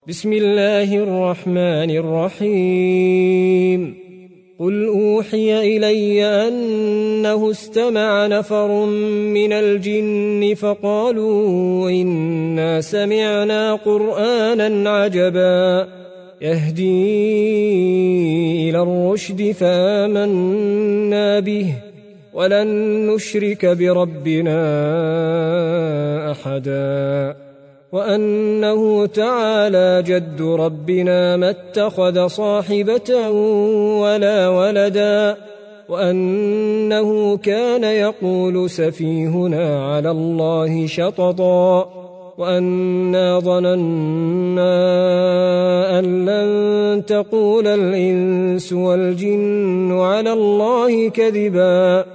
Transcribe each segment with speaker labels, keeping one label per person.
Speaker 1: بسم الله الرحمن الرحيم قل أوحي إلي أنه استمع نفر من الجن فقالوا إنا سمعنا قرآنا عجبا يهدي إلى الرشد فآمنا به ولن نشرك بربنا أحدا وأنه تعالى جد ربنا ما اتخذ صاحبة ولا ولدا وأنه كان يقول سفيهنا على الله شططا وأنا ظننا أن لن تقول الإنس والجن على الله كذبا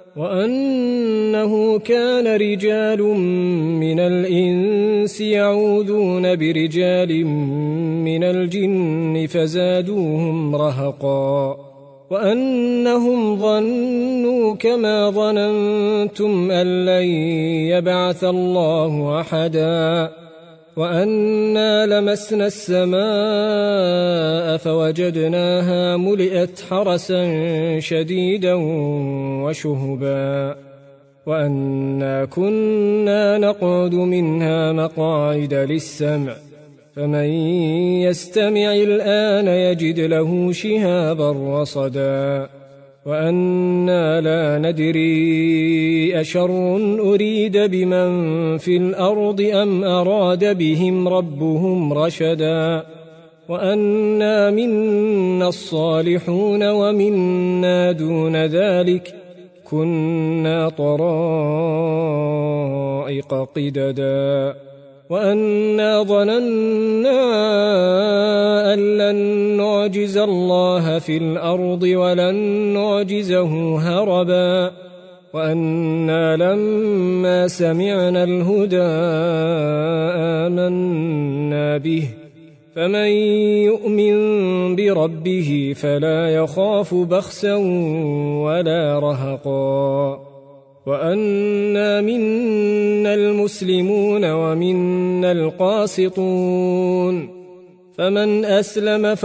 Speaker 1: وأنه كان رجال من الإنس يعوذون برجال من الجن فزادوهم رهقا وأنهم ظنوا كما ظننتم أن لن يبعث الله أحدا وأنا لمسنا السماء فوجدناها ملئت حرسا شديدا وشهبا وأنا كنا نقعد منها مقاعد للسمع فمن يستمع الآن يجد له شهابا رصدا وأنا لا ندري أشر أريد بمن في الأرض أم أراد بهم ربهم رشدا وأنا منا الصالحون ومنا دون ذلك كنا طرائق قددا وأنا ظننا أن لن نعجز الله في الأرض ولن نعجزه هربا وأنا لما سمعنا الهدى آمنا به فمن يؤمن بربه فلا يخاف بخسا ولا رهقا وأنا منا المسلمون ومنا القاسطون فمن أسلم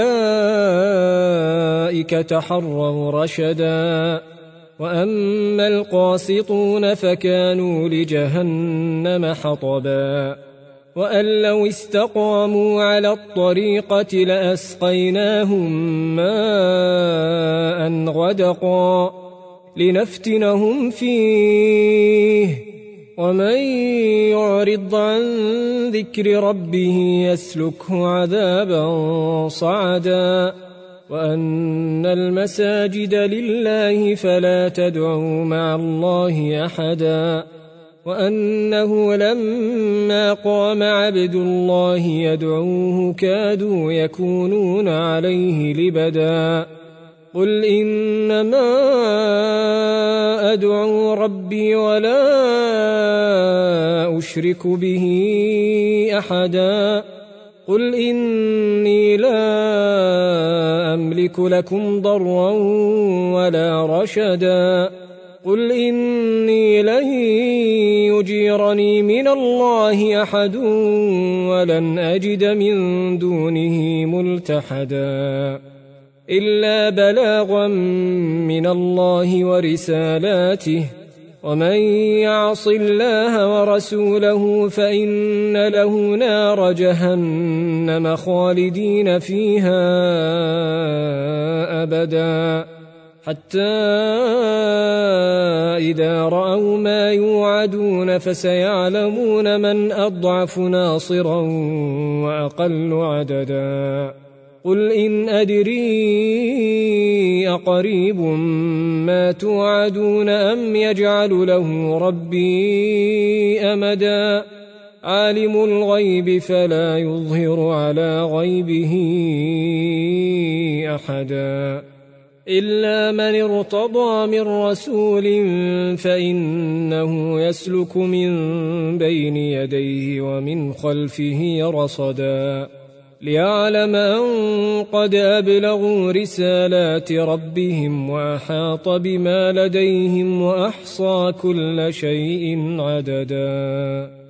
Speaker 1: فأولئك تحروا رشدا وأما القاسطون فكانوا لجهنم حطبا وأن لو استقاموا على الطريقة لأسقيناهم ماء غدقا لنفتنهم فيه ومن يعرض عن ذكر ربه يسلكه عذابا صعدا وأن المساجد لله فلا تدعوا مع الله أحدا وأنه لما قام عبد الله يدعوه كادوا يكونون عليه لبدا قل إنما أدعو ربي ولا أشرك به أحدا قل إني لا أملك لكم ضرا ولا رشدا قل إني لن يجيرني من الله أحد ولن أجد من دونه ملتحدا إلا بلاغا من الله ورسالاته ومن يعص الله ورسوله فإن له نار جهنم خالدين فيها أبدا حتى إذا رأوا ما يوعدون فسيعلمون من أضعف ناصرا وأقل عددا قل إن أدري أقريب ما توعدون أم يجعل له ربي أمدا عالم الغيب فلا يظهر على غيبه أحدا إلا من ارتضى من رسول فإنه يسلك من بين يديه ومن خلفه رصدا ليعلم أن قد أبلغوا رسالات ربهم وأحاط بما لديهم وأحصى كل شيء عددا